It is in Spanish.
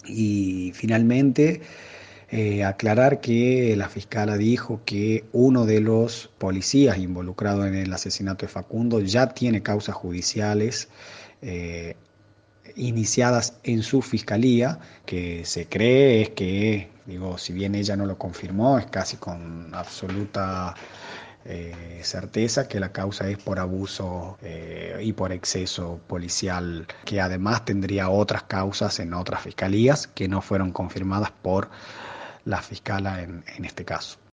Y finalmente, aclarar que la fiscala dijo que uno de los policías involucrados en el asesinato de Facundo ya tiene causas judiciales eh, iniciadas en su fiscalía, que se cree es que, digo, si bien ella no lo confirmó, es casi con absoluta certeza que la causa es por abuso y por exceso policial, que además tendría otras causas en otras fiscalías que no fueron confirmadas por la fiscala en este caso.